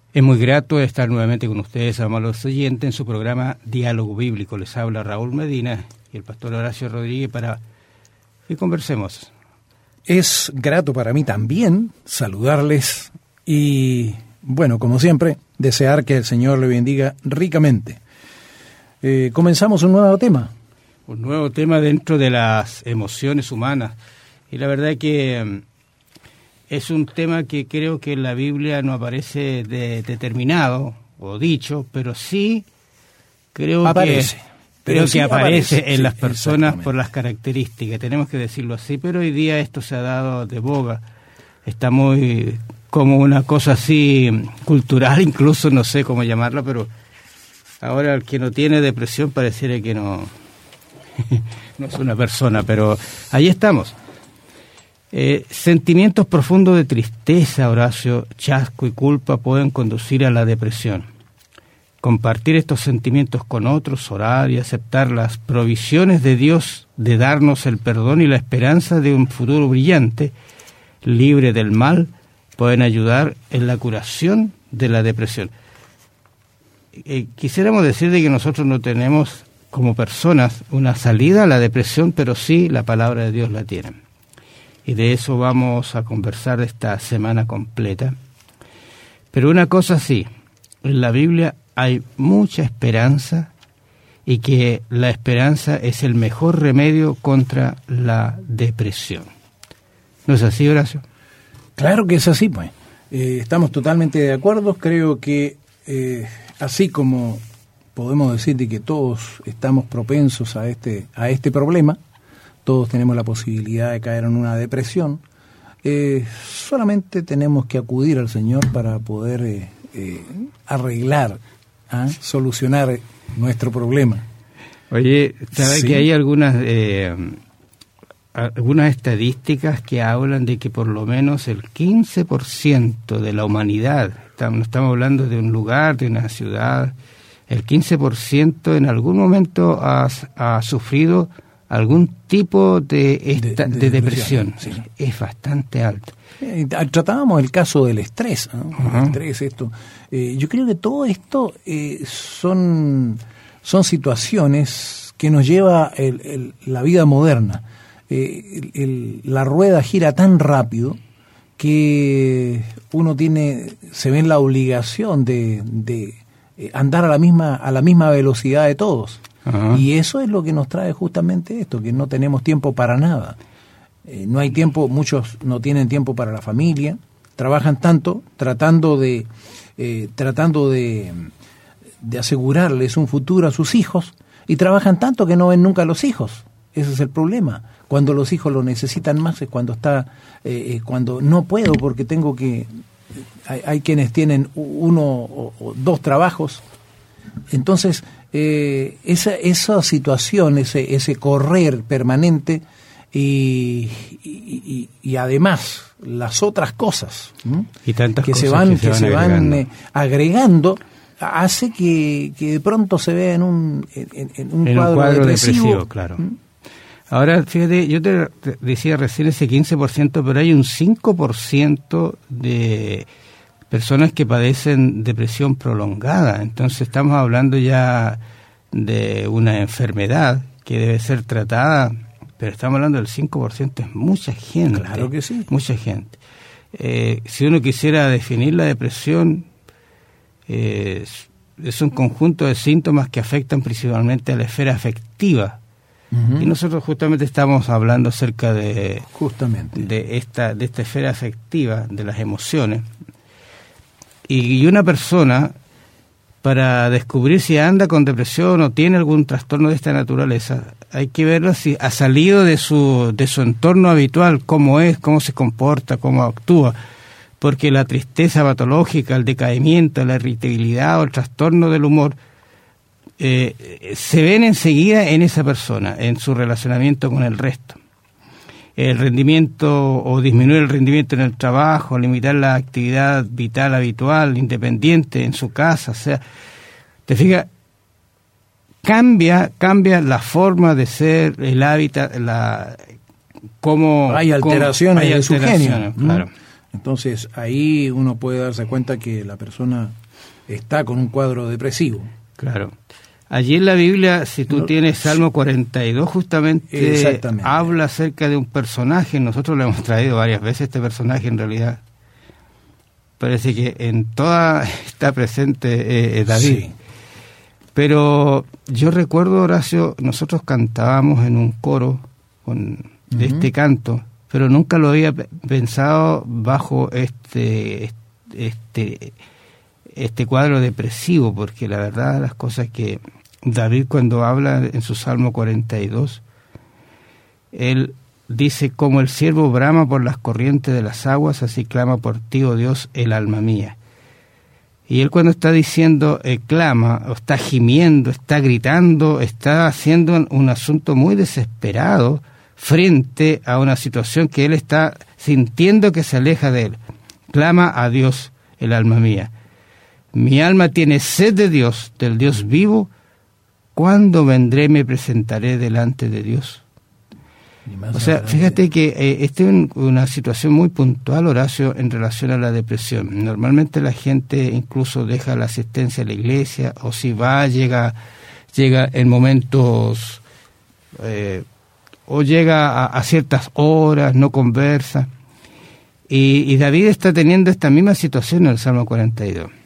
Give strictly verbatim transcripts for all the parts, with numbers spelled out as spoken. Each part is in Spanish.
Es muy grato estar nuevamente con ustedes, amados oyentes, en su programa Diálogo Bíblico. Les habla Raúl Medina y el pastor Horacio Rodríguez para que conversemos. Es grato para mí también saludarles y, bueno, como siempre, desear que el Señor le bendiga ricamente. Eh, comenzamos un nuevo tema. Un nuevo tema dentro de las emociones humanas. Y la verdad es que es un tema que creo que en la Biblia no aparece de, determinado o dicho, pero sí creo aparece. que, Pero creo sí que aparece aparece, en sí, las personas por las características, tenemos que decirlo así, pero hoy día esto se ha dado de boga, está muy como una cosa así cultural, incluso no sé cómo llamarla, pero ahora el que no tiene depresión pareciera que no, no es una persona, pero ahí estamos. Eh, sentimientos profundos de tristeza, Horacio, chasco y culpa pueden conducir a la depresión. Compartir estos sentimientos con otros, orar y aceptar las provisiones de Dios de darnos el perdón y la esperanza de un futuro brillante, libre del mal, pueden ayudar en la curación de la depresión. Eh, quisiéramos decir de que nosotros no tenemos como personas una salida a la depresión, pero sí la palabra de Dios la tiene. Y de eso vamos a conversar esta semana completa. Pero una cosa sí, en la Biblia hay mucha esperanza y que la esperanza es el mejor remedio contra la depresión. ¿No es así, Horacio? Claro que es así, pues. Eh, estamos totalmente de acuerdo. Creo que eh, así como podemos decir de que todos estamos propensos a este, a este problema, todos tenemos la posibilidad de caer en una depresión, eh, solamente tenemos que acudir al Señor para poder eh, eh, arreglar, ¿eh? solucionar nuestro problema. Oye, ¿sabes sí. que hay algunas eh, algunas estadísticas que hablan de que por lo menos el quince por ciento de la humanidad, estamos, no estamos hablando de un lugar, de una ciudad, el quince por ciento en algún momento ha, ha sufrido algún tipo de, esta, de, de, de depresión? Sí. Es bastante alto. Eh, tratábamos el caso del estrés, ¿no? Uh-huh. El estrés, esto. Eh, yo creo que todo esto eh, son, son situaciones que nos lleva el, el, la vida moderna. Eh, el, el, la rueda gira tan rápido que uno tiene, se ve en la obligación de, de andar a la misma, a la misma velocidad de todos. Uh-huh. Y eso es lo que nos trae justamente esto, que no tenemos tiempo para nada. Eh, no hay tiempo, muchos no tienen tiempo para la familia, trabajan tanto tratando de eh, tratando de, de asegurarles un futuro a sus hijos y trabajan tanto que no ven nunca a los hijos. Ese es el problema. Cuando los hijos lo necesitan más es cuando está eh, cuando no puedo porque tengo que hay, hay quienes tienen uno o, o dos trabajos. Entonces eh, esa esa situación, ese ese correr permanente y, y, y, y además las otras cosas ¿no? y tantas que cosas se van que se que van se agregando, van eh, agregando hace que, que de pronto se vea en un en, en un, en cuadro, un cuadro depresivo, depresivo, claro. ¿Mm? Ahora, fíjate, yo te decía recién ese quince por ciento, pero hay un cinco por ciento de personas que padecen depresión prolongada. Entonces estamos hablando ya de una enfermedad que debe ser tratada, pero estamos hablando del cinco por ciento, es mucha gente. Claro que sí. Mucha gente. Eh, si uno quisiera definir la depresión, eh, es, es un conjunto de síntomas que afectan principalmente a la esfera afectiva. Uh-huh. Y nosotros justamente estamos hablando acerca de justamente de esta de esta esfera afectiva de las emociones. Y, y una persona, para descubrir si anda con depresión o tiene algún trastorno de esta naturaleza, hay que verlo si ha salido de su de su entorno habitual, cómo es, cómo se comporta, cómo actúa, porque la tristeza patológica, el decaimiento, la irritabilidad o el trastorno del humor Eh, se ven enseguida en esa persona, en su relacionamiento con el resto. El rendimiento o disminuir el rendimiento en el trabajo, limitar la actividad vital habitual, independiente en su casa, o sea, te fijas, cambia, cambia la forma de ser, el hábitat, la cómo hay alteraciones cómo, hay de su genio, claro. Entonces ahí uno puede darse cuenta que la persona está con un cuadro depresivo. Claro. Allí en la Biblia, si tú no, tienes Salmo cuarenta y dos, justamente habla acerca de un personaje. Nosotros lo hemos traído varias veces, este personaje en realidad. Parece que en toda está presente eh, David. Sí. Pero yo recuerdo, Horacio, nosotros cantábamos en un coro con uh-huh. este canto, pero nunca lo había pensado bajo este este este cuadro depresivo, porque la verdad las cosas que David cuando habla en su Salmo cuarenta y dos, él dice: como el ciervo brama por las corrientes de las aguas, así clama por ti, oh Dios, el alma mía. Y él cuando está diciendo, eh, clama, o está gimiendo, está gritando, está haciendo un, un asunto muy desesperado frente a una situación que él está sintiendo que se aleja de él. Clama a Dios, el alma mía. Mi alma tiene sed de Dios, del Dios vivo. ¿Cuándo vendré y me presentaré delante de Dios? O sea, fíjate que eh, esta es un, una situación muy puntual, Horacio, en relación a la depresión. Normalmente la gente incluso deja la asistencia a la iglesia, o si va, llega, llega en momentos, eh, o llega a, a ciertas horas, no conversa. Y, y David está teniendo esta misma situación en el Salmo cuarenta y dos.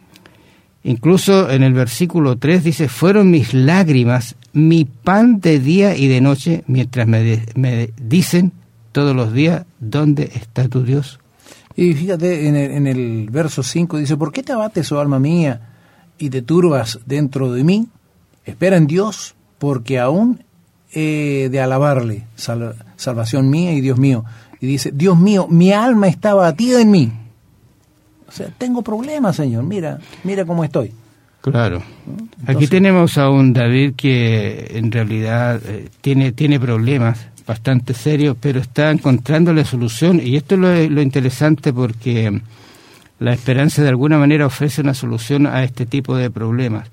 Incluso en el versículo tres dice: fueron mis lágrimas mi pan de día y de noche, mientras me, de, me dicen todos los días, ¿dónde está tu Dios? Y fíjate, en el, en el verso cinco dice: ¿por qué te abates, oh alma mía, y te turbas dentro de mí? Espera en Dios, porque aún he de alabarle, sal, salvación mía y Dios mío. Y dice: Dios mío, mi alma está abatida en mí. O sea, tengo problemas, Señor, mira, mira cómo estoy. Claro. Entonces, aquí tenemos a un David que en realidad eh, tiene, tiene problemas bastante serios, pero está encontrando la solución. Y esto es lo, lo interesante, porque la esperanza de alguna manera ofrece una solución a este tipo de problemas.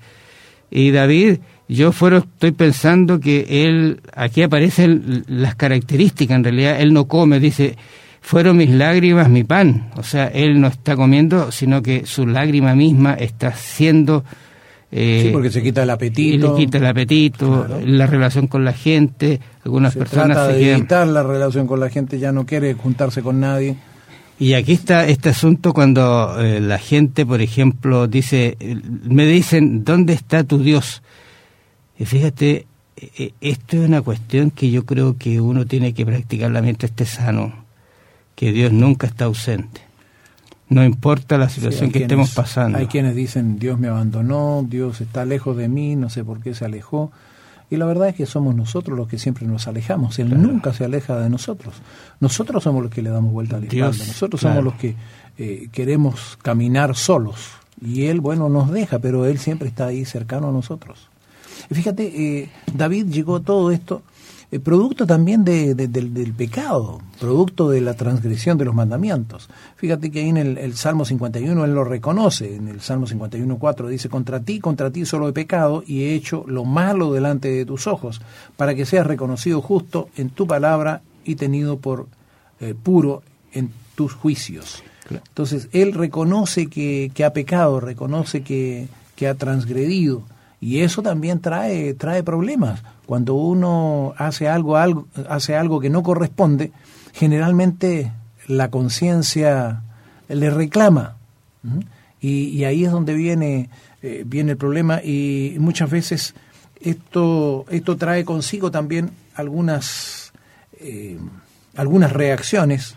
Y David, yo fuera, estoy pensando que él, aquí aparecen las características, en realidad él no come, dice: fueron mis lágrimas mi pan. O sea, él no está comiendo, sino que su lágrima misma está siendo... Eh, sí, porque se quita el apetito. Y le quita el apetito, claro. La relación con la gente. Algunas se personas trata se de quedan... evitar la relación con la gente, ya no quiere juntarse con nadie. Y aquí está este asunto cuando eh, la gente, por ejemplo, dice, me dicen, ¿dónde está tu Dios? Y fíjate, eh, esto es una cuestión que yo creo que uno tiene que practicarla mientras esté sano. Que Dios nunca está ausente. No importa la situación sí, que quienes, estemos pasando. Hay quienes dicen: Dios me abandonó, Dios está lejos de mí, no sé por qué se alejó. Y la verdad es que somos nosotros los que siempre nos alejamos. Él claro. nunca se aleja de nosotros. Nosotros somos los que le damos vuelta a la espalda. Dios, nosotros claro. somos los que eh, queremos caminar solos. Y Él, bueno, nos deja, pero Él siempre está ahí cercano a nosotros. Y fíjate, eh, David llegó a todo esto... Eh, producto también de, de, de, del pecado, producto de la transgresión de los mandamientos. Fíjate que ahí en el, el Salmo cincuenta y uno él lo reconoce, en el Salmo cincuenta y uno cuatro dice: contra ti, contra ti solo he pecado y he hecho lo malo delante de tus ojos, para que seas reconocido justo en tu palabra y tenido por eh, puro en tus juicios. Claro. Entonces, él reconoce que, que ha pecado, reconoce que, que ha transgredido, y eso también trae, trae problemas. Cuando uno hace algo, algo, hace algo que no corresponde, generalmente la conciencia le reclama. ¿Mm? Y, y ahí es donde viene, eh, viene el problema, y muchas veces esto, esto trae consigo también algunas, eh, algunas reacciones,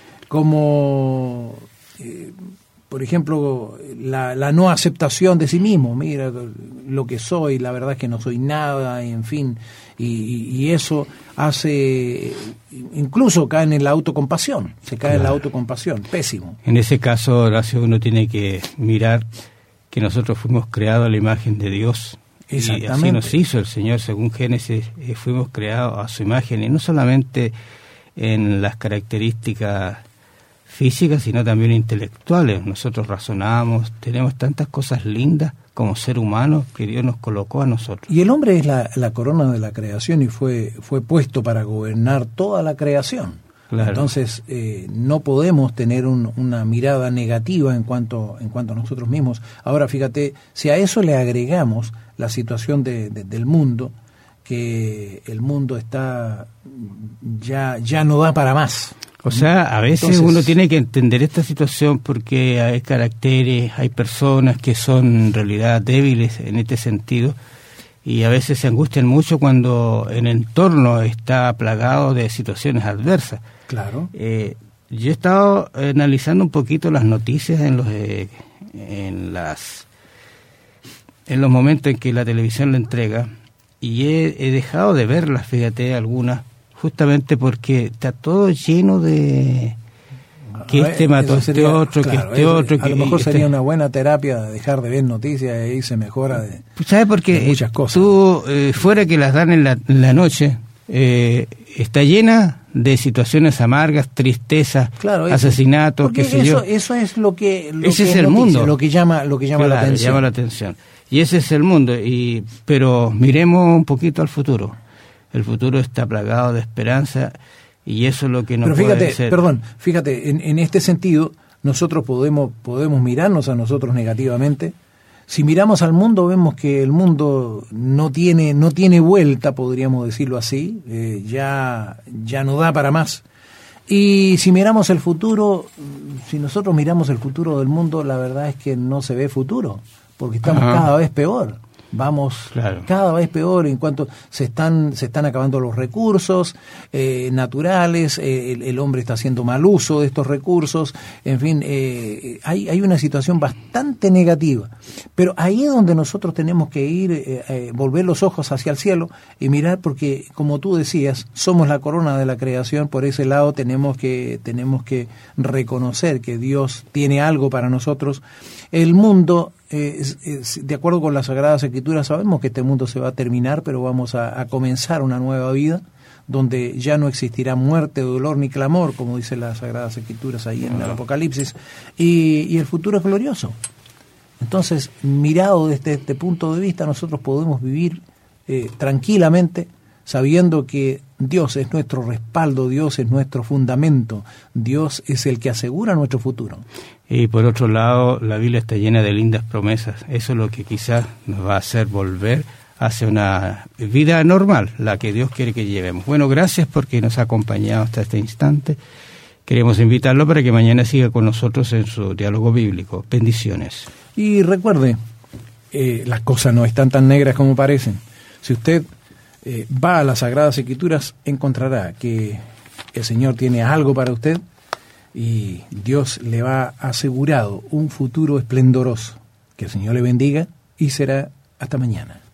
como... Eh, por ejemplo, la, la no aceptación de sí mismo. Mira lo que soy, la verdad es que no soy nada, en fin, y, y eso hace, incluso cae en la autocompasión, se cae claro. en la autocompasión, pésimo. En ese caso, Horacio, uno tiene que mirar que nosotros fuimos creados a la imagen de Dios. Exactamente. Y así nos hizo el Señor, según Génesis, eh, fuimos creados a su imagen, y no solamente en las características físicas, sino también intelectuales. Nosotros razonamos, tenemos tantas cosas lindas como ser humano que Dios nos colocó a nosotros. Y el hombre es la, la corona de la creación, y fue, fue puesto para gobernar toda la creación. Claro. Entonces, eh, no podemos tener un, una mirada negativa en cuanto, en cuanto a nosotros mismos. Ahora, fíjate, si a eso le agregamos la situación de, de, del mundo, que el mundo está ya, ya no da para más. O sea, a veces Entonces, uno tiene que entender esta situación porque hay caracteres, hay personas que son en realidad débiles en este sentido y a veces se angustian mucho cuando el entorno está plagado de situaciones adversas. Claro. Eh, yo he estado analizando un poquito las noticias en los eh, en las en los momentos en que la televisión la entrega y he, he dejado de verlas, fíjate, algunas. Justamente porque está todo lleno de que ver, este mató a este sería, otro, claro, que este eso, otro. A que lo mejor este... sería una buena terapia dejar de ver noticias y se mejora de, ¿sabes por qué? de muchas cosas. Tú, eh, fuera que las dan en la, en la noche, eh, está llena de situaciones amargas, tristezas, claro, eso, asesinatos, qué sé eso, yo. Eso es lo que, lo ese que es el noticia, mundo. Lo que llama, lo que llama claro, la atención. llama la atención. Y ese es el mundo. Y pero miremos un poquito al futuro. El futuro está plagado de esperanza y eso es lo que nos Pero fíjate, puede ser. Perdón, fíjate, en, en este sentido nosotros podemos, podemos mirarnos a nosotros negativamente. Si miramos al mundo vemos que el mundo no tiene, no tiene vuelta, podríamos decirlo así, eh, ya, ya no da para más. Y si miramos el futuro, si nosotros miramos el futuro del mundo, la verdad es que no se ve futuro, porque estamos Ajá. cada vez peor. Vamos claro. cada vez peor en cuanto se están se están acabando los recursos eh, naturales, eh, el, el hombre está haciendo mal uso de estos recursos, en fin, eh, hay, hay una situación bastante negativa. Pero ahí es donde nosotros tenemos que ir, eh, eh, volver los ojos hacia el cielo y mirar, porque como tú decías, somos la corona de la creación. Por ese lado tenemos que, tenemos que reconocer que Dios tiene algo para nosotros. El mundo... Eh, es, es, de acuerdo con las Sagradas Escrituras, sabemos que este mundo se va a terminar, pero vamos a, a comenzar una nueva vida donde ya no existirá muerte, dolor ni clamor, como dicen las Sagradas Escrituras ahí en el Apocalipsis, y, y el futuro es glorioso. Entonces, mirado desde este punto de vista, nosotros podemos vivir eh, tranquilamente, sabiendo que Dios es nuestro respaldo, Dios es nuestro fundamento, Dios es el que asegura nuestro futuro. Y por otro lado, la Biblia está llena de lindas promesas. Eso es lo que quizás nos va a hacer volver hacia una vida normal, la que Dios quiere que llevemos. Bueno, gracias porque nos ha acompañado hasta este instante. Queremos invitarlo para que mañana siga con nosotros en su diálogo bíblico. Bendiciones. Y recuerde, eh, las cosas no están tan negras como parecen. Si usted eh, va a las Sagradas Escrituras, encontrará que el Señor tiene algo para usted y Dios le va asegurado un futuro esplendoroso. Que el Señor le bendiga y será hasta mañana.